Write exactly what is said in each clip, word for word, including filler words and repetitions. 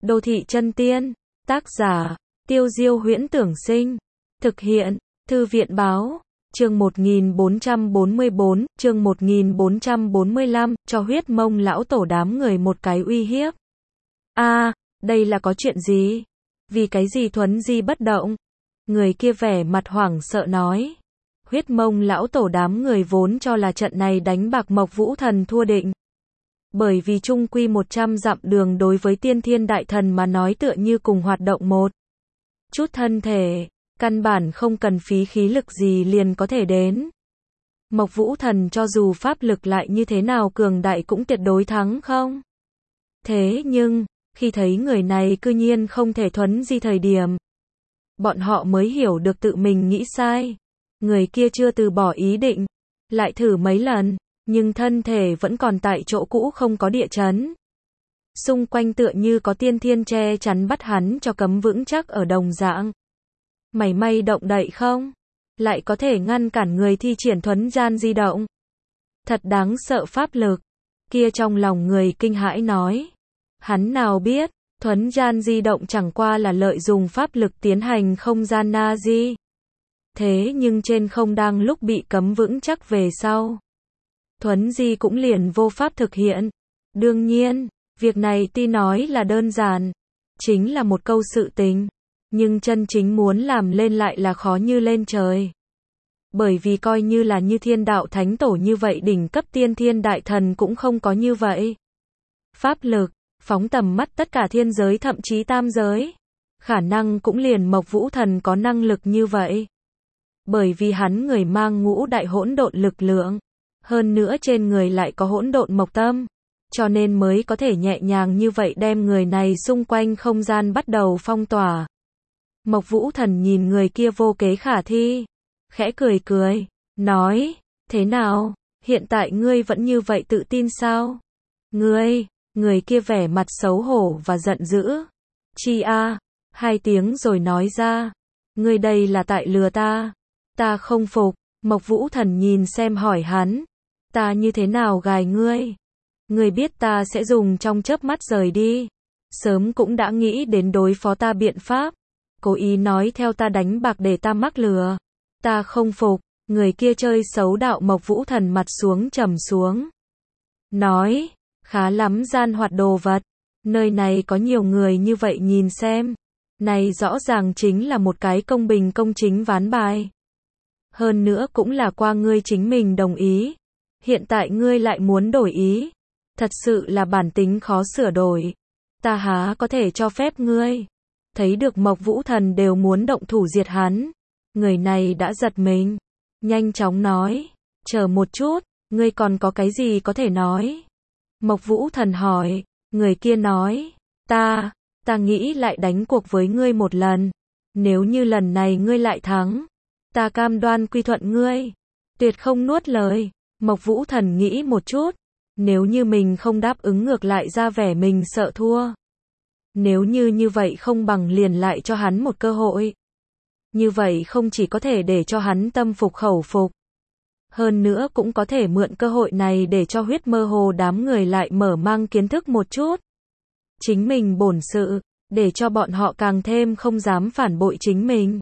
Đô thị chân tiên, tác giả, Tiêu Diêu Huyễn Tưởng Sinh, thực hiện, Thư viện Báo, chương một nghìn bốn trăm bốn mươi bốn, chương một nghìn bốn trăm bốn mươi lăm, cho huyết mông lão tổ đám người một cái uy hiếp. A, đây là có chuyện gì? Vì cái gì Thuấn Di bất động? Người kia vẻ mặt hoảng sợ nói. Huyết mông lão tổ đám người vốn cho là trận này đánh bạc Mộc Vũ Thần thua định. Bởi vì chung quy một trăm dặm đường đối với tiên thiên đại thần mà nói tựa như cùng hoạt động một chút thân thể, căn bản không cần phí khí lực gì liền có thể đến. Mộc Vũ Thần cho dù pháp lực lại như thế nào cường đại cũng tuyệt đối thắng không. Thế nhưng, khi thấy người này cư nhiên không thể Thuấn Di thời điểm, bọn họ mới hiểu được tự mình nghĩ sai. Người kia chưa từ bỏ ý định, lại thử mấy lần, nhưng thân thể vẫn còn tại chỗ cũ không có địa chấn. Xung quanh tựa như có tiên thiên che chắn bắt hắn cho cấm vững chắc ở đồng dạng. Mảy may động đậy không? Lại có thể ngăn cản người thi triển thuấn gian di động. Thật đáng sợ pháp lực. Kia trong lòng người kinh hãi nói. Hắn nào biết, thuấn gian di động chẳng qua là lợi dụng pháp lực tiến hành không gian na di. Thế nhưng trên không đang lúc bị cấm vững chắc về sau, thuấn di cũng liền vô pháp thực hiện. Đương nhiên, việc này tuy nói là đơn giản, chính là một câu sự tình, nhưng chân chính muốn làm lên lại là khó như lên trời. Bởi vì coi như là như thiên đạo thánh tổ như vậy đỉnh cấp tiên thiên đại thần cũng không có như vậy. Pháp lực, phóng tầm mắt tất cả thiên giới thậm chí tam giới, khả năng cũng liền Mộc Vũ Thần có năng lực như vậy. Bởi vì hắn người mang ngũ đại hỗn độn lực lượng, hơn nữa trên người lại có hỗn độn mộc tâm, cho nên mới có thể nhẹ nhàng như vậy đem người này xung quanh không gian bắt đầu phong tỏa. Mộc Vũ Thần nhìn người kia vô kế khả thi, khẽ cười cười, nói, thế nào, hiện tại ngươi vẫn như vậy tự tin sao? Ngươi, người kia vẻ mặt xấu hổ và giận dữ. Chi a, hai tiếng rồi nói ra, ngươi đây là tại lừa ta. Ta không phục. Mộc Vũ Thần nhìn xem hỏi hắn, ta như thế nào gài ngươi? Ngươi biết ta sẽ dùng trong chớp mắt rời đi. Sớm cũng đã nghĩ đến đối phó ta biện pháp. Cố ý nói theo ta đánh bạc để ta mắc lừa. Ta không phục. Người kia chơi xấu đạo Mộc Vũ Thần mặt xuống trầm xuống. Nói, khá lắm gian hoạt đồ vật. Nơi này có nhiều người như vậy nhìn xem. Này rõ ràng chính là một cái công bình công chính ván bài. Hơn nữa cũng là qua ngươi chính mình đồng ý. Hiện tại ngươi lại muốn đổi ý. Thật sự là bản tính khó sửa đổi. Ta há có thể cho phép ngươi. Thấy được Mộc Vũ Thần đều muốn động thủ diệt hắn. Người này đã giật mình. Nhanh chóng nói. Chờ một chút, ngươi còn có cái gì có thể nói? Mộc Vũ Thần hỏi. Người kia nói. Ta, ta nghĩ lại đánh cuộc với ngươi một lần. Nếu như lần này ngươi lại thắng, ta cam đoan quy thuận ngươi. Tuyệt không nuốt lời. Mộc Vũ Thần nghĩ một chút. Nếu như mình không đáp ứng ngược lại ra vẻ mình sợ thua. Nếu như như vậy không bằng liền lại cho hắn một cơ hội. Như vậy không chỉ có thể để cho hắn tâm phục khẩu phục. Hơn nữa cũng có thể mượn cơ hội này để cho huyết mơ hồ đám người lại mở mang kiến thức một chút. Chính mình bổn sự, để cho bọn họ càng thêm không dám phản bội chính mình.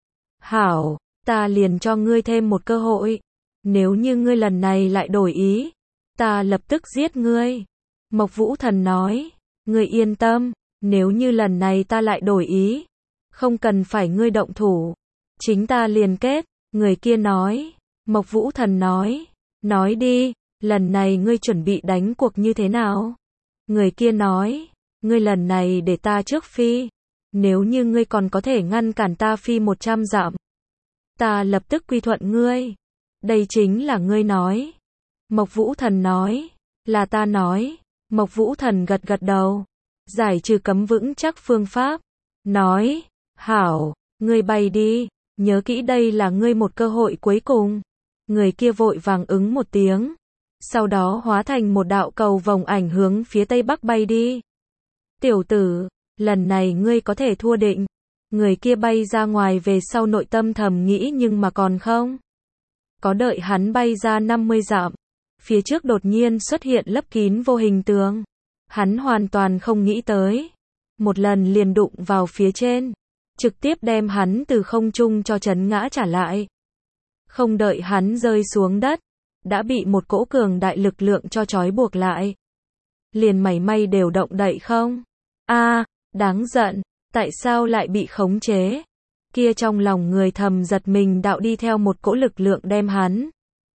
Hảo. Ta liền cho ngươi thêm một cơ hội. Nếu như ngươi lần này lại đổi ý, ta lập tức giết ngươi. Mộc Vũ Thần nói, ngươi yên tâm, nếu như lần này ta lại đổi ý, không cần phải ngươi động thủ, chính ta liền kết. Người kia nói, Mộc Vũ Thần nói, nói đi, lần này ngươi chuẩn bị đánh cuộc như thế nào? Người kia nói, ngươi lần này để ta trước phi, nếu như ngươi còn có thể ngăn cản ta phi một trăm dặm, ta lập tức quy thuận ngươi. Đây chính là ngươi nói. Mộc Vũ Thần nói. Là ta nói. Mộc Vũ Thần gật gật đầu. Giải trừ cấm vững chắc phương pháp. Nói. Hảo. Ngươi bay đi. Nhớ kỹ đây là ngươi một cơ hội cuối cùng. Người kia vội vàng ứng một tiếng. Sau đó hóa thành một đạo cầu vòng ảnh hướng phía tây bắc bay đi. Tiểu tử. Lần này ngươi có thể thua định. Người kia bay ra ngoài về sau nội tâm thầm nghĩ nhưng mà còn không. Có đợi hắn bay ra năm mươi dặm. Phía trước đột nhiên xuất hiện lấp kín vô hình tường. Hắn hoàn toàn không nghĩ tới. một lần liền đụng vào phía trên, trực tiếp đem hắn từ không trung cho chấn ngã trả lại. Không đợi hắn rơi xuống đất, đã bị một cỗ cường đại lực lượng cho trói buộc lại. Liền mảy may đều động đậy không? A, đáng giận, tại sao lại bị khống chế? Kia trong lòng người thầm giật mình, đạo đi theo một cỗ lực lượng đem hắn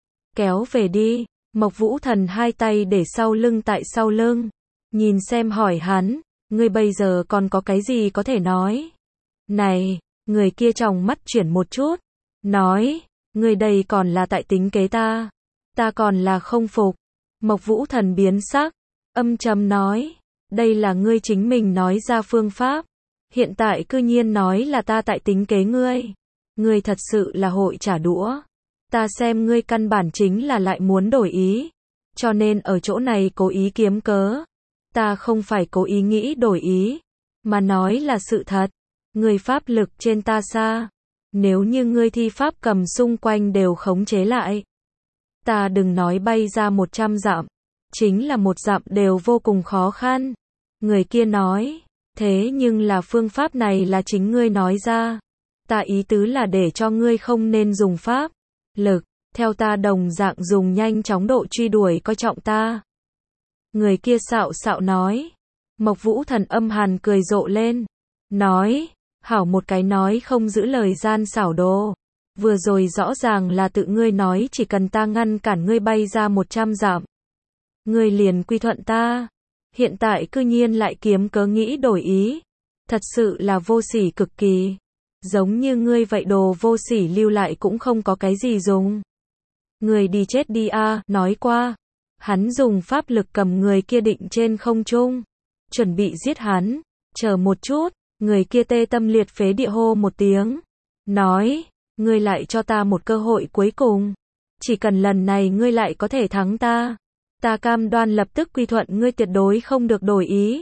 kéo về đi. Mộc Vũ Thần hai tay để sau lưng tại sau lưng, nhìn xem hỏi hắn, ngươi bây giờ còn có cái gì có thể nói? Này, người kia trong mắt chuyển một chút, nói, ngươi đây còn là tại tính kế ta, ta còn là không phục. Mộc Vũ Thần biến sắc, âm trầm nói, đây là ngươi chính mình nói ra phương pháp, hiện tại cư nhiên nói là ta tại tính kế ngươi. Ngươi thật sự là hội trả đũa. Ta xem ngươi căn bản chính là lại muốn đổi ý, cho nên ở chỗ này cố ý kiếm cớ. Ta không phải cố ý nghĩ đổi ý, mà nói là sự thật. Ngươi pháp lực trên ta xa, nếu như ngươi thi pháp cầm xung quanh đều khống chế lại, ta đừng nói bay ra một trăm dặm, chính là một dặm đều vô cùng khó khăn. Người kia nói, thế nhưng là phương pháp này là chính ngươi nói ra, ta ý tứ là để cho ngươi không nên dùng pháp lực, theo ta đồng dạng dùng nhanh chóng độ truy đuổi coi trọng ta. Người kia xạo xạo nói. Mộc Vũ Thần âm hàn cười rộ lên, nói, hảo một cái nói không giữ lời gian xảo đồ, vừa rồi rõ ràng là tự ngươi nói chỉ cần ta ngăn cản ngươi bay ra một trăm dặm, ngươi liền quy thuận ta, hiện tại cư nhiên lại kiếm cớ nghĩ đổi ý, thật sự là vô sỉ cực kỳ. Giống như ngươi vậy đồ vô sỉ lưu lại cũng không có cái gì dùng. Người đi chết đi a, à, nói qua. Hắn dùng pháp lực cầm người kia định trên không trung, chuẩn bị giết hắn. Chờ một chút, người kia tê tâm liệt phế địa hô một tiếng, nói, ngươi lại cho ta một cơ hội cuối cùng. Chỉ cần lần này ngươi lại có thể thắng ta, ta cam đoan lập tức quy thuận ngươi, tuyệt đối không được đổi ý.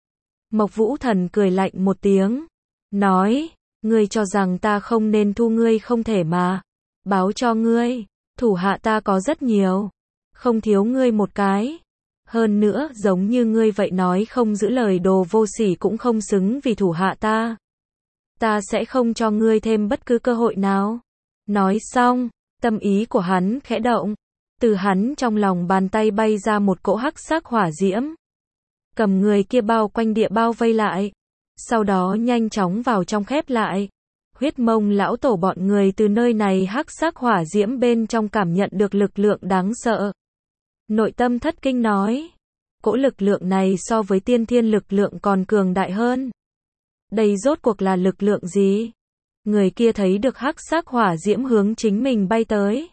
Mộc Vũ Thần cười lạnh một tiếng, nói, ngươi cho rằng ta không nên thu ngươi không thể mà. Báo cho ngươi, thủ hạ ta có rất nhiều, không thiếu ngươi một cái. Hơn nữa, giống như ngươi vậy nói không giữ lời đồ vô sỉ cũng không xứng vì thủ hạ ta. Ta sẽ không cho ngươi thêm bất cứ cơ hội nào. Nói xong, tâm ý của hắn khẽ động, từ hắn trong lòng bàn tay bay ra một cỗ hắc sắc hỏa diễm, cầm người kia bao quanh địa bao vây lại, sau đó nhanh chóng vào trong khép lại. Huyết Mông lão tổ bọn người từ nơi này hắc sắc hỏa diễm bên trong cảm nhận được lực lượng đáng sợ. Nội tâm thất kinh nói, cỗ lực lượng này so với tiên thiên lực lượng còn cường đại hơn. Đây rốt cuộc là lực lượng gì? Người kia thấy được hắc sắc hỏa diễm hướng chính mình bay tới,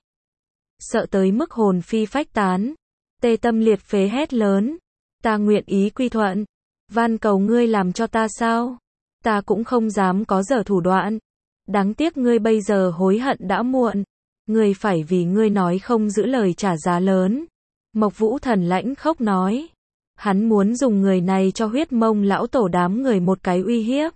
sợ tới mức hồn phi phách tán, tê tâm liệt phế hét lớn, ta nguyện ý quy thuận, van cầu ngươi làm cho ta sao? Ta cũng không dám có dở thủ đoạn. Đáng tiếc ngươi bây giờ hối hận đã muộn, ngươi phải vì ngươi nói không giữ lời trả giá lớn. Mộc Vũ Thần lãnh khốc nói, hắn muốn dùng người này cho Huyết Mông lão tổ đám người một cái uy hiếp,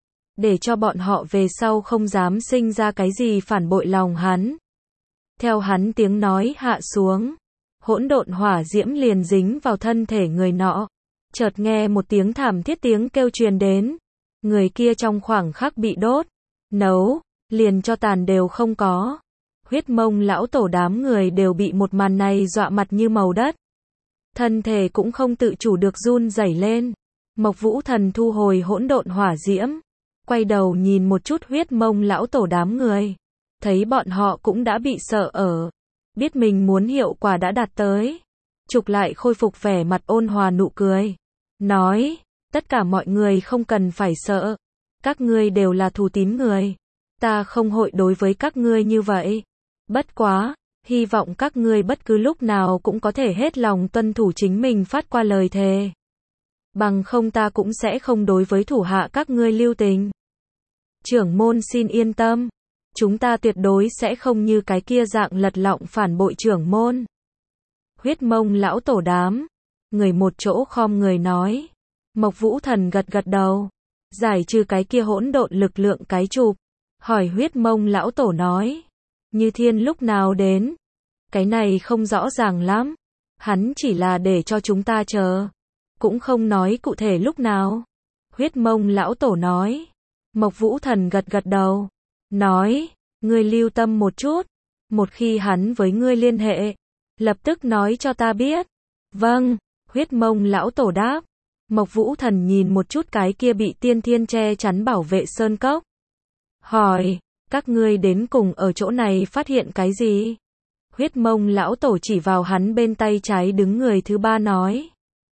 để cho bọn họ về sau không dám sinh ra cái gì phản bội lòng hắn. Theo hắn tiếng nói hạ xuống, hỗn độn hỏa diễm liền dính vào thân thể người nọ. Chợt nghe một tiếng thảm thiết tiếng kêu truyền đến, người kia trong khoảng khắc bị đốt, nấu, liền cho tàn đều không có. Huyết Mông lão tổ đám người đều bị một màn này dọa mặt như màu đất, thân thể cũng không tự chủ được run rẩy lên. Mộc Vũ Thần thu hồi hỗn độn hỏa diễm, quay đầu nhìn một chút Huyết Mông lão tổ đám người, thấy bọn họ cũng đã bị sợ ở, biết mình muốn hiệu quả đã đạt tới, trục lại khôi phục vẻ mặt ôn hòa nụ cười, nói, tất cả mọi người không cần phải sợ, các ngươi đều là thù tín người, ta không hội đối với các ngươi như vậy. Bất quá, hy vọng các ngươi bất cứ lúc nào cũng có thể hết lòng tuân thủ chính mình phát qua lời thề. Bằng không ta cũng sẽ không đối với thủ hạ các ngươi lưu tình. Trưởng môn xin yên tâm, chúng ta tuyệt đối sẽ không như cái kia dạng lật lọng phản bội trưởng môn. Huyết Mông lão tổ đám người một chỗ khom người nói. Mộc Vũ Thần gật gật đầu, giải trừ cái kia hỗn độn lực lượng cái chụp, hỏi Huyết Mông lão tổ nói, Như Thiên lúc nào đến? Cái này không rõ ràng lắm, hắn chỉ là để cho chúng ta chờ, cũng không nói cụ thể lúc nào. Huyết Mông lão tổ nói. Mộc Vũ Thần gật gật đầu, nói, ngươi lưu tâm một chút, một khi hắn với ngươi liên hệ, lập tức nói cho ta biết. Vâng, Huyết Mông lão tổ đáp. Mộc Vũ Thần nhìn một chút cái kia bị tiên thiên che chắn bảo vệ sơn cốc. Hỏi, các ngươi đến cùng ở chỗ này phát hiện cái gì? Huyết Mông lão tổ chỉ vào hắn bên tay trái đứng người thứ ba nói.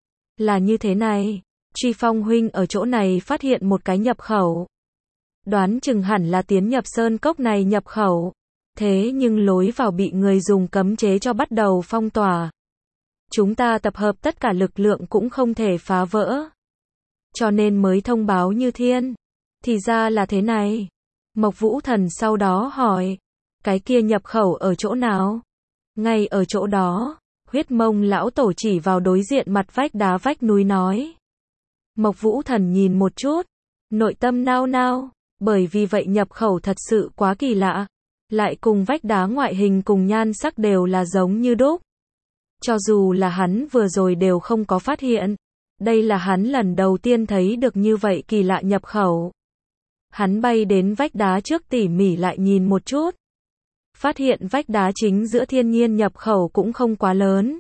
Là như thế này, Truy Phong huynh ở chỗ này phát hiện một cái nhập khẩu. Đoán chừng hẳn là tiến nhập sơn cốc này nhập khẩu. Thế nhưng lối vào bị người dùng cấm chế cho bắt đầu phong tỏa. Chúng ta tập hợp tất cả lực lượng cũng không thể phá vỡ. Cho nên mới thông báo như thiên. Thì ra là thế này. Mộc Vũ Thần sau đó hỏi. Cái kia nhập khẩu ở chỗ nào? Ngay ở chỗ đó. Huyết Mông lão tổ chỉ vào đối diện mặt vách đá vách núi nói. Mộc Vũ Thần nhìn một chút. Nội tâm nao nao. Bởi vì vậy nhập khẩu thật sự quá kỳ lạ. Lại cùng vách đá ngoại hình cùng nhan sắc đều là giống như đúc. Cho dù là hắn vừa rồi đều không có phát hiện. Đây là hắn lần đầu tiên thấy được như vậy kỳ lạ nhập khẩu. Hắn bay đến vách đá trước tỉ mỉ lại nhìn một chút. Phát hiện vách đá chính giữa thiên nhiên nhập khẩu cũng không quá lớn.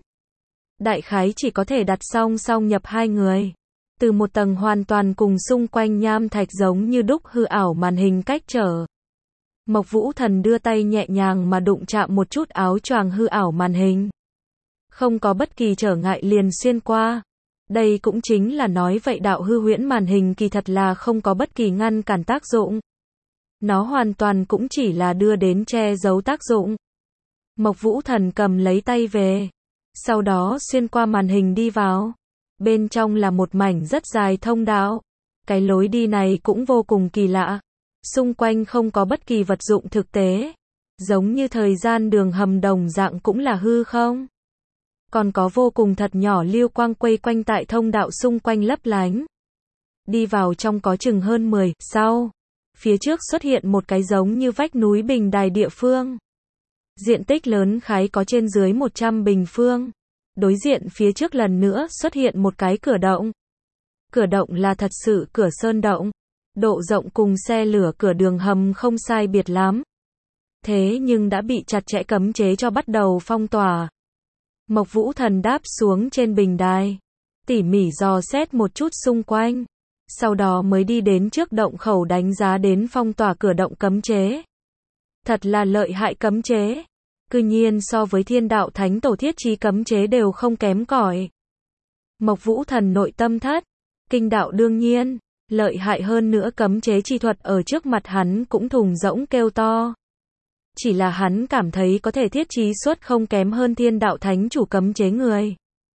Đại khái chỉ có thể đặt song song nhập hai người. Từ một tầng hoàn toàn cùng xung quanh nham thạch giống như đúc hư ảo màn hình cách trở. Mộc Vũ Thần đưa tay nhẹ nhàng mà đụng chạm một chút áo choàng hư ảo màn hình. Không có bất kỳ trở ngại liền xuyên qua. Đây cũng chính là nói vậy đạo hư huyễn màn hình kỳ thật là không có bất kỳ ngăn cản tác dụng. Nó hoàn toàn cũng chỉ là đưa đến che giấu tác dụng. Mộc Vũ Thần cầm lấy tay về. Sau đó xuyên qua màn hình đi vào. Bên trong là một mảnh rất dài thông đạo. Cái lối đi này cũng vô cùng kỳ lạ. Xung quanh không có bất kỳ vật dụng thực tế. Giống như thời gian đường hầm đồng dạng cũng là hư không. Còn có vô cùng thật nhỏ lưu quang quay quanh tại thông đạo xung quanh lấp lánh. Đi vào trong có chừng hơn mười, sau. Phía trước xuất hiện một cái giống như vách núi bình đài địa phương. Diện tích lớn khái có trên dưới một trăm bình phương. Đối diện phía trước lần nữa xuất hiện một cái cửa động. Cửa động là thật sự cửa sơn động. Độ rộng cùng xe lửa cửa đường hầm không sai biệt lắm. Thế nhưng đã bị chặt chẽ cấm chế cho bắt đầu phong tỏa. Mộc Vũ Thần đáp xuống trên bình đài. Tỉ mỉ dò xét một chút xung quanh. Sau đó mới đi đến trước động khẩu đánh giá đến phong tỏa cửa động cấm chế. Thật là lợi hại cấm chế. Cư nhiên so với Thiên Đạo Thánh Tổ thiết trí cấm chế đều không kém cỏi. Mộc Vũ Thần nội tâm thất. Kinh đạo đương nhiên. Lợi hại hơn nữa cấm chế chi thuật ở trước mặt hắn cũng thùng rỗng kêu to. Chỉ là hắn cảm thấy có thể thiết trí suất không kém hơn Thiên Đạo Thánh chủ cấm chế người.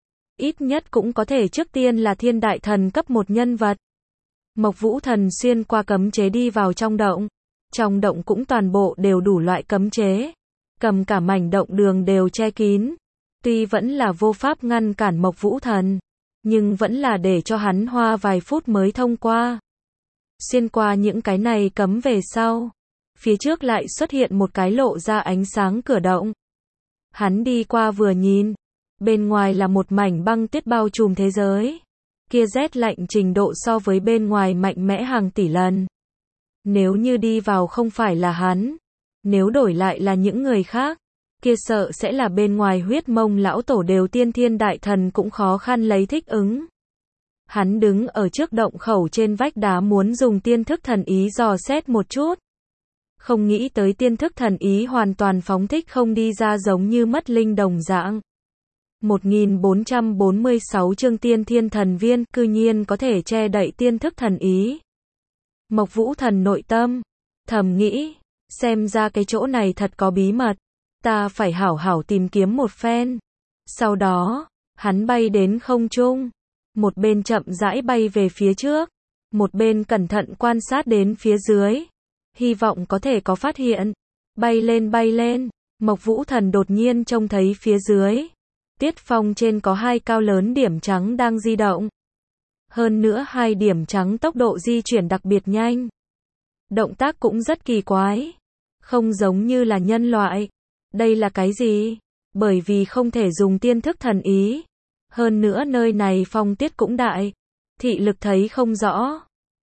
Ít nhất cũng có thể trước tiên là thiên đại thần cấp một nhân vật. Mộc Vũ Thần xuyên qua cấm chế đi vào trong động. Trong động cũng toàn bộ đều đủ loại cấm chế. Cầm cả mảnh động đường đều che kín. Tuy vẫn là vô pháp ngăn cản Mộc Vũ Thần. Nhưng vẫn là để cho hắn hoa vài phút mới thông qua. Xuyên qua những cái này cấm về sau. Phía trước lại xuất hiện một cái lộ ra ánh sáng cửa động. Hắn đi qua vừa nhìn. Bên ngoài là một mảnh băng tuyết bao trùm thế giới. Kia rét lạnh trình độ so với bên ngoài mạnh mẽ hàng tỷ lần. Nếu như đi vào không phải là hắn. Nếu đổi lại là những người khác. Kia sợ sẽ là bên ngoài Huyết Mông lão tổ đều tiên thiên đại thần cũng khó khăn lấy thích ứng. Hắn đứng ở trước động khẩu trên vách đá muốn dùng tiên thức thần ý dò xét một chút. Không nghĩ tới tiên thức thần ý hoàn toàn phóng thích không đi ra giống như mất linh đồng dạng. một nghìn bốn trăm bốn mươi sáu chương tiên thiên thần viên cư nhiên có thể che đậy tiên thức thần ý. Mộc Vũ Thần nội tâm. Thầm nghĩ. Xem ra cái chỗ này thật có bí mật. Ta phải hảo hảo tìm kiếm một phen. Sau đó. Hắn bay đến không trung. Một bên chậm rãi bay về phía trước. Một bên cẩn thận quan sát đến phía dưới. Hy vọng có thể có phát hiện. Bay lên bay lên. Mộc Vũ Thần đột nhiên trông thấy phía dưới. Tiết phong trên có hai cao lớn điểm trắng đang di động. Hơn nữa hai điểm trắng tốc độ di chuyển đặc biệt nhanh. Động tác cũng rất kỳ quái. Không giống như là nhân loại. Đây là cái gì? Bởi vì không thể dùng tiên thức thần ý. Hơn nữa nơi này phong tiết cũng đại. Thị lực thấy không rõ.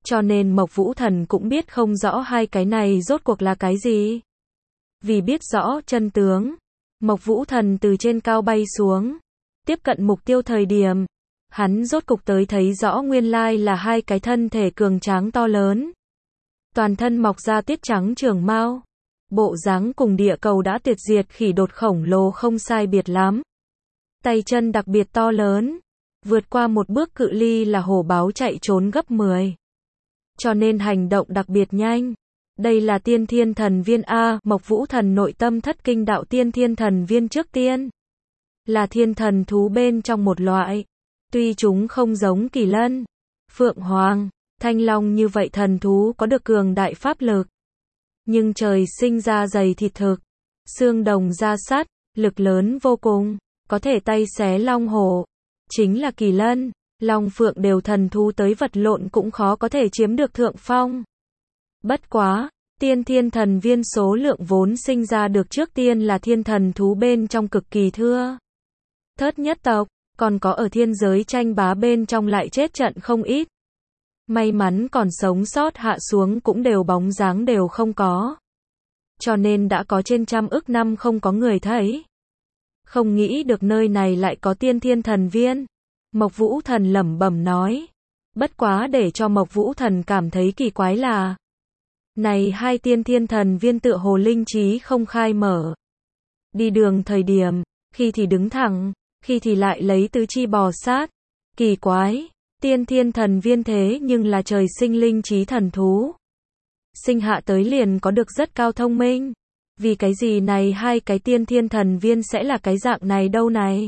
Cho nên Mộc Vũ Thần cũng biết không rõ hai cái này rốt cuộc là cái gì. Vì biết rõ chân tướng, Mộc Vũ Thần từ trên cao bay xuống, tiếp cận mục tiêu thời điểm, hắn rốt cục tới thấy rõ nguyên lai là hai cái thân thể cường tráng to lớn. Toàn thân mọc ra tiết trắng trường mao, bộ dáng cùng địa cầu đã tuyệt diệt khỉ đột khổng lồ không sai biệt lắm. Tay chân đặc biệt to lớn, vượt qua một bước cự ly là hổ báo chạy trốn gấp mười. Cho nên hành động đặc biệt nhanh. Đây là tiên thiên thần viên A, Mộc Vũ Thần nội tâm thất kinh đạo tiên thiên thần viên trước tiên. Là thiên thần thú bên trong một loại. Tuy chúng không giống kỳ lân, phượng hoàng, thanh long như vậy thần thú có được cường đại pháp lực. Nhưng trời sinh ra dày thịt thực, xương đồng da sắt, lực lớn vô cùng, có thể tay xé long hổ. Chính là kỳ lân, long phượng đều thần thú tới vật lộn cũng khó có thể chiếm được thượng phong. Bất quá, tiên thiên thần viên số lượng vốn sinh ra được trước tiên là thiên thần thú bên trong cực kỳ thưa. Thớt nhất tộc, còn có ở thiên giới tranh bá bên trong lại chết trận không ít. May mắn còn sống sót hạ xuống cũng đều bóng dáng đều không có. Cho nên đã có trên trăm ức năm không có người thấy. Không nghĩ được nơi này lại có tiên thiên thần viên. Mộc Vũ Thần lẩm bẩm nói. Bất quá để cho Mộc Vũ Thần cảm thấy kỳ quái là này hai tiên thiên thần viên tựa hồ linh trí không khai mở. Đi đường thời điểm, khi thì đứng thẳng, khi thì lại lấy tứ chi bò sát. Kỳ quái, tiên thiên thần viên thế nhưng là trời sinh linh trí thần thú. Sinh hạ tới liền có được rất cao thông minh. Vì cái gì này hai cái tiên thiên thần viên sẽ là cái dạng này đâu này?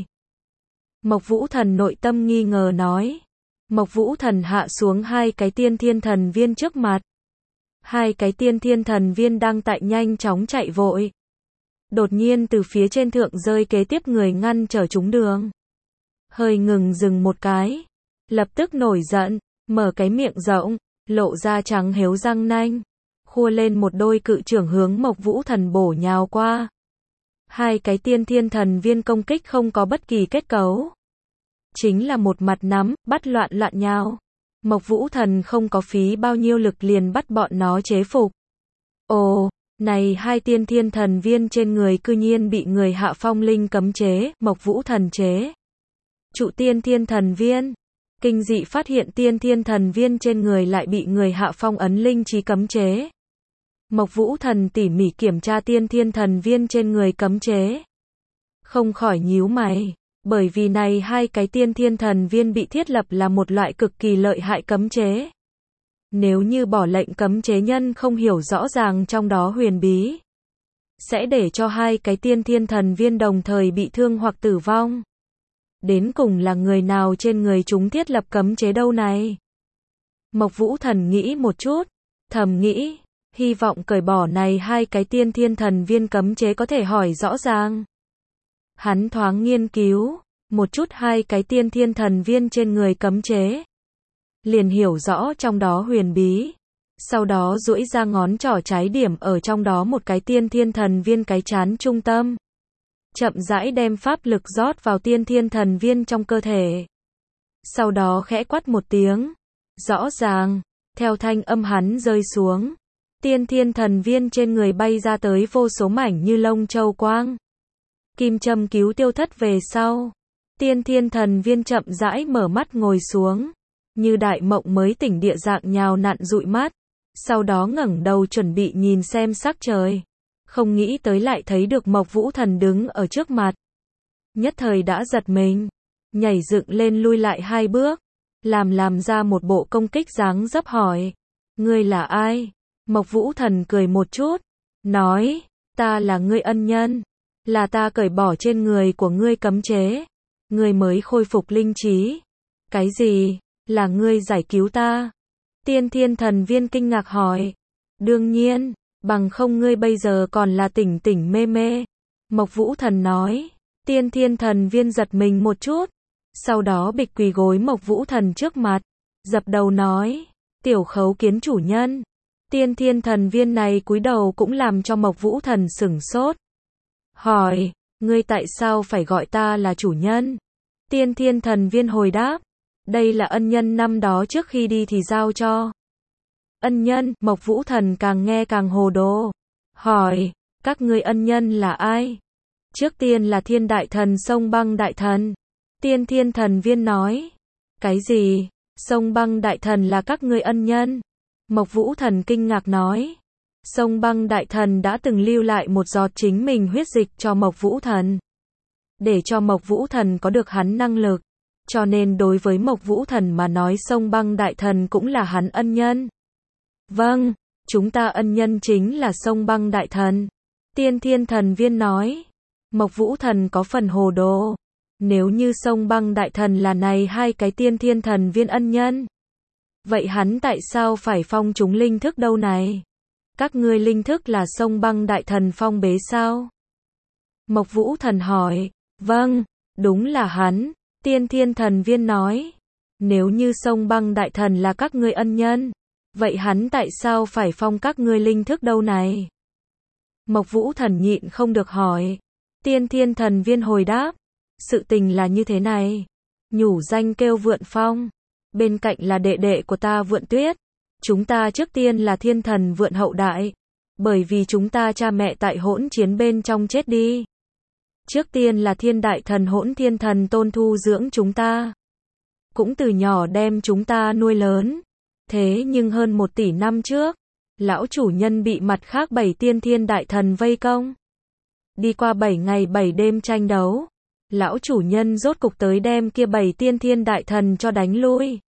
Mộc Vũ Thần nội tâm nghi ngờ nói. Mộc Vũ Thần hạ xuống hai cái tiên thiên thần viên trước mặt. Hai cái tiên thiên thần viên đang tại nhanh chóng chạy vội. Đột nhiên từ phía trên thượng rơi kế tiếp người ngăn trở chúng đường. Hơi ngừng dừng một cái. Lập tức nổi giận, mở cái miệng rộng, lộ ra trắng héo răng nanh. Khua lên một đôi cự trưởng hướng Mộc Vũ Thần bổ nhào qua. Hai cái tiên thiên thần viên công kích không có bất kỳ kết cấu. Chính là một mặt nắm, bắt loạn loạn nhào. Mộc Vũ Thần không có phí bao nhiêu lực liền bắt bọn nó chế phục. Ồ, này hai tiên thiên thần viên trên người cư nhiên bị người hạ phong linh cấm chế, Mộc Vũ Thần chế. Trụ tiên thiên thần viên. Kinh dị phát hiện tiên thiên thần viên trên người lại bị người hạ phong ấn linh trí cấm chế. Mộc Vũ Thần tỉ mỉ kiểm tra tiên thiên thần viên trên người cấm chế. Không khỏi nhíu mày, bởi vì này hai cái tiên thiên thần viên bị thiết lập là một loại cực kỳ lợi hại cấm chế. Nếu như bỏ lệnh cấm chế nhân không hiểu rõ ràng trong đó huyền bí, sẽ để cho hai cái tiên thiên thần viên đồng thời bị thương hoặc tử vong. Đến cùng là người nào trên người chúng thiết lập cấm chế đâu này? Mộc Vũ Thần nghĩ một chút, thầm nghĩ, hy vọng cởi bỏ này hai cái tiên thiên thần viên cấm chế có thể hỏi rõ ràng. Hắn thoáng nghiên cứu một chút hai cái tiên thiên thần viên trên người cấm chế, liền hiểu rõ trong đó huyền bí. Sau đó duỗi ra ngón trỏ trái điểm ở trong đó một cái tiên thiên thần viên cái chán trung tâm. Chậm rãi đem pháp lực rót vào tiên thiên thần viên trong cơ thể. Sau đó khẽ quát một tiếng. Rõ ràng, theo thanh âm hắn rơi xuống, tiên thiên thần viên trên người bay ra tới vô số mảnh như lông châu quang. Kim châm cứu tiêu thất về sau. Tiên thiên thần viên chậm rãi mở mắt ngồi xuống. Như đại mộng mới tỉnh địa dạng nhào nặn dụi mắt. Sau đó ngẩng đầu chuẩn bị nhìn xem sắc trời. Không nghĩ tới lại thấy được Mộc Vũ Thần đứng ở trước mặt. Nhất thời đã giật mình. Nhảy dựng lên lui lại hai bước. Làm làm ra một bộ công kích dáng dấp hỏi. Ngươi là ai? Mộc Vũ Thần cười một chút. Nói, ta là ngươi ân nhân. Là ta cởi bỏ trên người của ngươi cấm chế. Ngươi mới khôi phục linh trí. Cái gì? Là ngươi giải cứu ta? Tiên thiên thần viên kinh ngạc hỏi. Đương nhiên, bằng không ngươi bây giờ còn là tỉnh tỉnh mê mê. Mộc Vũ Thần nói. Tiên thiên thần viên giật mình một chút. Sau đó bịch quỳ gối Mộc Vũ Thần trước mặt. Dập đầu nói. Tiểu khấu kiến chủ nhân. Tiên thiên thần viên này cúi đầu cũng làm cho Mộc Vũ Thần sửng sốt. Hỏi, ngươi tại sao phải gọi ta là chủ nhân? Tiên thiên thần viên hồi đáp. Đây là ân nhân năm đó trước khi đi thì giao cho. ân nhân, Mộc Vũ Thần càng nghe càng hồ đồ. Hỏi, các ngươi ân nhân là ai? Trước tiên là Thiên Đại Thần Sông Băng Đại Thần. Tiên Thiên Thần Viên nói. Cái gì? Sông Băng Đại Thần là các ngươi ân nhân? Mộc Vũ Thần kinh ngạc nói. Sông Băng Đại Thần đã từng lưu lại một giọt chính mình huyết dịch cho Mộc Vũ Thần. Để cho Mộc Vũ Thần có được hắn năng lực. Cho nên đối với Mộc Vũ Thần mà nói Sông Băng Đại Thần cũng là hắn ân nhân. Vâng, chúng ta ân nhân chính là Sông Băng Đại Thần. Tiên Thiên Thần Viên nói. Mộc Vũ Thần có phần hồ đồ. Nếu như Sông Băng Đại Thần là này hai cái Tiên Thiên Thần Viên ân nhân, vậy hắn tại sao phải phong chúng linh thức đâu này? Các ngươi linh thức là Sông Băng Đại Thần phong bế sao? Mộc Vũ Thần hỏi. Vâng, đúng là hắn. Tiên Thiên Thần Viên nói. Nếu như Sông Băng Đại Thần là các ngươi ân nhân, vậy hắn tại sao phải phong các ngươi linh thức đâu này? Mộc Vũ Thần nhịn không được hỏi. Tiên Thiên Thần Viên hồi đáp. Sự tình là như thế này. Nhủ danh kêu Vượn Phong. Bên cạnh là đệ đệ của ta Vượn Tuyết. Chúng ta trước tiên là thiên thần Vượn hậu đại. Bởi vì chúng ta cha mẹ tại hỗn chiến bên trong chết đi. Trước tiên là thiên đại thần Hỗn Thiên Thần Tôn thu dưỡng chúng ta. Cũng từ nhỏ đem chúng ta nuôi lớn. Thế nhưng hơn một tỷ năm trước, lão chủ nhân bị mặt khác bảy tiên thiên đại thần vây công. Đi qua bảy ngày bảy đêm tranh đấu, lão chủ nhân rốt cục tới đem kia bảy tiên thiên đại thần cho đánh lui.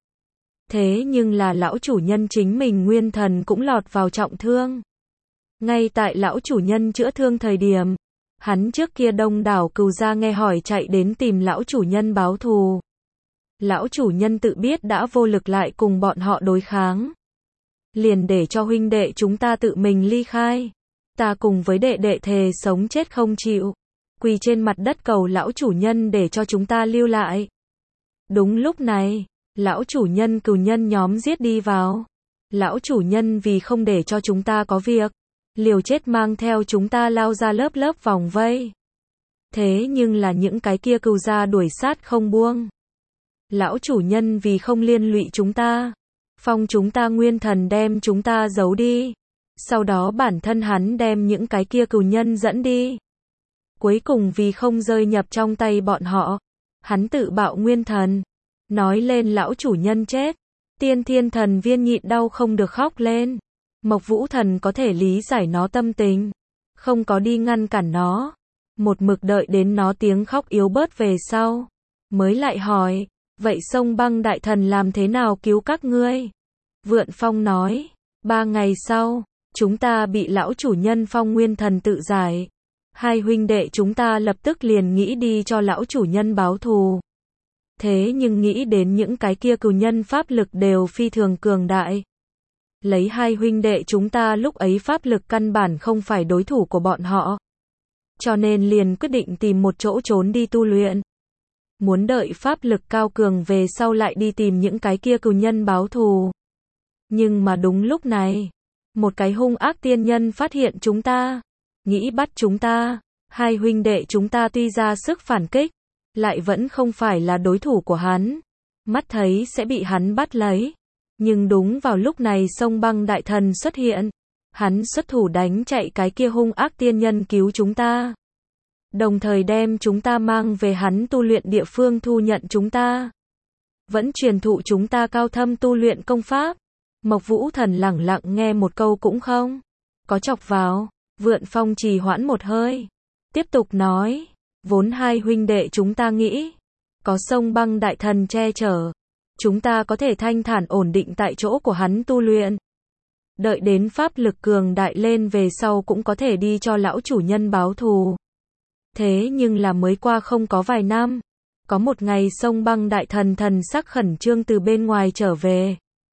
Thế nhưng là lão chủ nhân chính mình nguyên thần cũng lọt vào trọng thương. Ngay tại lão chủ nhân chữa thương thời điểm, hắn trước kia đông đảo cừu gia nghe hỏi chạy đến tìm lão chủ nhân báo thù. Lão chủ nhân tự biết đã vô lực lại cùng bọn họ đối kháng. Liền để cho huynh đệ chúng ta tự mình ly khai. Ta cùng với đệ đệ thề sống chết không chịu. Quỳ trên mặt đất cầu lão chủ nhân để cho chúng ta lưu lại. Đúng lúc này, lão chủ nhân cừu nhân nhóm giết đi vào. Lão chủ nhân vì không để cho chúng ta có việc, liều chết mang theo chúng ta lao ra lớp lớp vòng vây. Thế nhưng là những cái kia cừu gia đuổi sát không buông. Lão chủ nhân vì không liên lụy chúng ta, phong chúng ta nguyên thần đem chúng ta giấu đi. Sau đó bản thân hắn đem những cái kia cừu nhân dẫn đi. Cuối cùng vì không rơi nhập trong tay bọn họ, hắn tự bạo nguyên thần. Nói lên lão chủ nhân chết, Tiên Thiên Thần Viên nhịn đau không được khóc lên. Mộc Vũ Thần có thể lý giải nó tâm tình, không có đi ngăn cản nó. Một mực đợi đến nó tiếng khóc yếu bớt về sau, mới lại hỏi, vậy Sông Băng Đại Thần làm thế nào cứu các ngươi? Vượn Phong nói, ba ngày sau, chúng ta bị lão chủ nhân phong nguyên thần tự giải. Hai huynh đệ chúng ta lập tức liền nghĩ đi cho lão chủ nhân báo thù. Thế nhưng nghĩ đến những cái kia cừu nhân pháp lực đều phi thường cường đại. Lấy hai huynh đệ chúng ta lúc ấy pháp lực căn bản không phải đối thủ của bọn họ. Cho nên liền quyết định tìm một chỗ trốn đi tu luyện. Muốn đợi pháp lực cao cường về sau lại đi tìm những cái kia cừu nhân báo thù. Nhưng mà đúng lúc này, một cái hung ác tiên nhân phát hiện chúng ta, nghĩ bắt chúng ta. Hai huynh đệ chúng ta tuy ra sức phản kích, lại vẫn không phải là đối thủ của hắn. Mắt thấy sẽ bị hắn bắt lấy. Nhưng đúng vào lúc này Sông Băng Đại Thần xuất hiện. Hắn xuất thủ đánh chạy cái kia hung ác tiên nhân cứu chúng ta. Đồng thời đem chúng ta mang về hắn tu luyện địa phương thu nhận chúng ta. Vẫn truyền thụ chúng ta cao thâm tu luyện công pháp. Mộc Vũ Thần lẳng lặng nghe một câu cũng không có chọc vào. Vượn Phong trì hoãn một hơi, tiếp tục nói, vốn hai huynh đệ chúng ta nghĩ, có Sông Băng Đại Thần che chở, chúng ta có thể thanh thản ổn định tại chỗ của hắn tu luyện. Đợi đến pháp lực cường đại lên về sau cũng có thể đi cho lão chủ nhân báo thù. Thế nhưng là mới qua không có vài năm, có một ngày Sông Băng Đại Thần thần sắc khẩn trương từ bên ngoài trở về.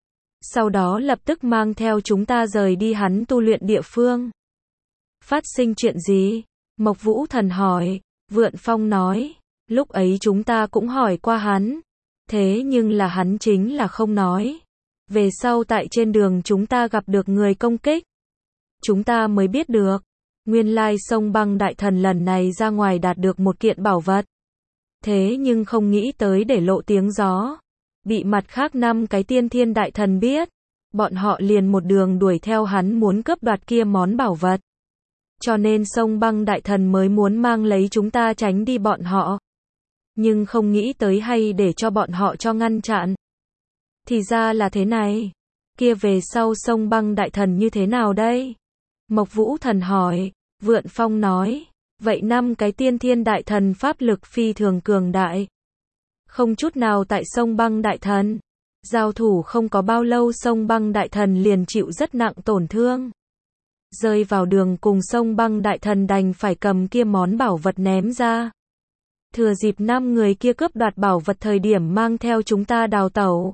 Sau đó lập tức mang theo chúng ta rời đi hắn tu luyện địa phương. Phát sinh chuyện gì? Mộc Vũ Thần hỏi. Vượn Phong nói, lúc ấy chúng ta cũng hỏi qua hắn, thế nhưng là hắn chính là không nói. Về sau tại trên đường chúng ta gặp được người công kích, chúng ta mới biết được, nguyên lai Sông Băng Đại Thần lần này ra ngoài đạt được một kiện bảo vật. Thế nhưng không nghĩ tới để lộ tiếng gió, bị mặt khác năm cái tiên thiên đại thần biết, bọn họ liền một đường đuổi theo hắn muốn cướp đoạt kia món bảo vật. Cho nên Sông Băng Đại Thần mới muốn mang lấy chúng ta tránh đi bọn họ. Nhưng không nghĩ tới hay để cho bọn họ cho ngăn chặn. Thì ra là thế này. Kia về sau Sông Băng Đại Thần như thế nào đây? Mộc Vũ Thần hỏi. Vượn Phong nói. Vậy năm cái tiên thiên đại thần pháp lực phi thường cường đại. Không chút nào tại Sông Băng Đại Thần. Giao thủ không có bao lâu Sông Băng Đại Thần liền chịu rất nặng tổn thương. Rơi vào đường cùng Sông Băng Đại Thần đành phải cầm kia món bảo vật ném ra. Thừa dịp năm người kia cướp đoạt bảo vật thời điểm mang theo chúng ta đào tẩu.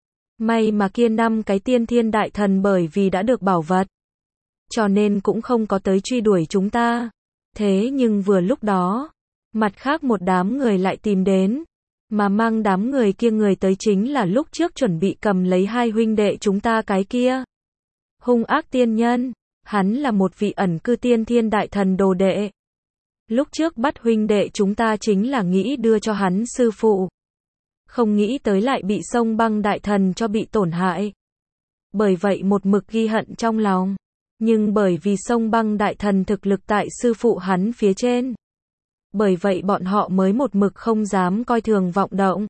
May mà kia năm cái tiên thiên đại thần bởi vì đã được bảo vật. Cho nên cũng không có tới truy đuổi chúng ta. Thế nhưng vừa lúc đó, mặt khác một đám người lại tìm đến. Mà mang đám người kia người tới chính là lúc trước chuẩn bị cầm lấy hai huynh đệ chúng ta cái kia. Hung ác tiên nhân, hắn là một vị ẩn cư tiên thiên đại thần đồ đệ. Lúc trước bắt huynh đệ chúng ta chính là nghĩ đưa cho hắn sư phụ. Không nghĩ tới lại bị Sông Băng Đại Thần cho bị tổn hại. Bởi vậy một mực ghi hận trong lòng. Nhưng bởi vì Sông Băng Đại Thần thực lực tại sư phụ hắn phía trên. Bởi vậy bọn họ mới một mực không dám coi thường vọng động.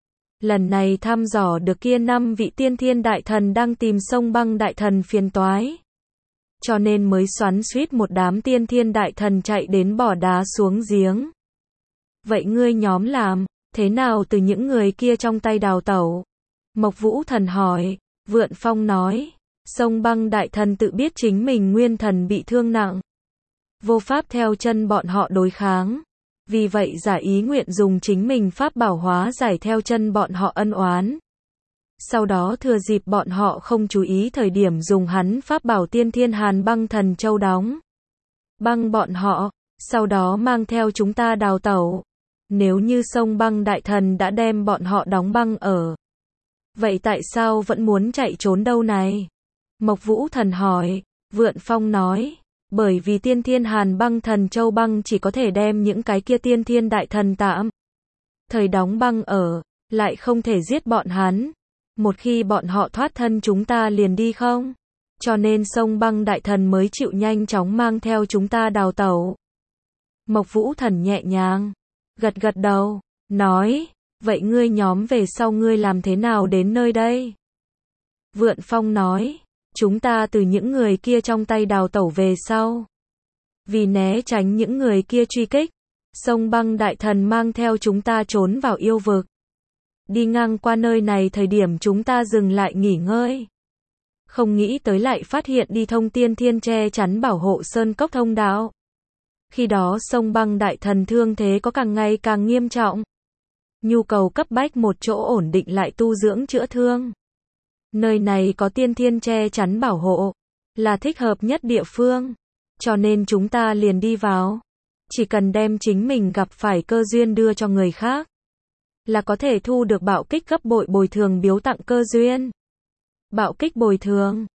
Lần này thăm dò được kia năm vị tiên thiên đại thần đang tìm Sông Băng Đại Thần phiền toái. Cho nên mới xoắn xuýt một đám tiên thiên đại thần chạy đến bỏ đá xuống giếng. Vậy ngươi nhóm làm thế nào từ những người kia trong tay đào tẩu? Mộc Vũ Thần hỏi. Vượn Phong nói. Sông Băng Đại Thần tự biết chính mình nguyên thần bị thương nặng. Vô pháp theo chân bọn họ đối kháng. Vì vậy giả ý nguyện dùng chính mình pháp bảo hóa giải theo chân bọn họ ân oán. Sau đó thừa dịp bọn họ không chú ý thời điểm dùng hắn pháp bảo tiên thiên hàn băng thần châu đóng. Băng bọn họ, sau đó mang theo chúng ta đào tẩu. Nếu như Sông Băng Đại Thần đã đem bọn họ đóng băng ở. Vậy tại sao vẫn muốn chạy trốn đâu này? Mộc Vũ Thần hỏi. Vượn Phong nói. Bởi vì tiên thiên hàn băng thần châu băng chỉ có thể đem những cái kia tiên thiên đại thần tạm thời đóng băng ở, lại không thể giết bọn hắn. Một khi bọn họ thoát thân chúng ta liền đi không? Cho nên Sông Băng Đại Thần mới chịu nhanh chóng mang theo chúng ta đào tẩu. Mộc Vũ Thần nhẹ nhàng gật gật đầu, nói, vậy ngươi nhóm về sau ngươi làm thế nào đến nơi đây? Vượn Phong nói, chúng ta từ những người kia trong tay đào tẩu về sau. Vì né tránh những người kia truy kích, Sông Băng Đại Thần mang theo chúng ta trốn vào yêu vực. Đi ngang qua nơi này thời điểm chúng ta dừng lại nghỉ ngơi. Không nghĩ tới lại phát hiện đi thông tiên thiên che chắn bảo hộ sơn cốc thông đạo. Khi đó Sông Băng Đại Thần thương thế có càng ngày càng nghiêm trọng. Nhu cầu cấp bách một chỗ ổn định lại tu dưỡng chữa thương. Nơi này có tiên thiên che chắn bảo hộ, là thích hợp nhất địa phương. Cho nên chúng ta liền đi vào. Chỉ cần đem chính mình gặp phải cơ duyên đưa cho người khác, là có thể thu được bạo kích gấp bội bồi thường biếu tặng cơ duyên. Bạo kích bồi thường,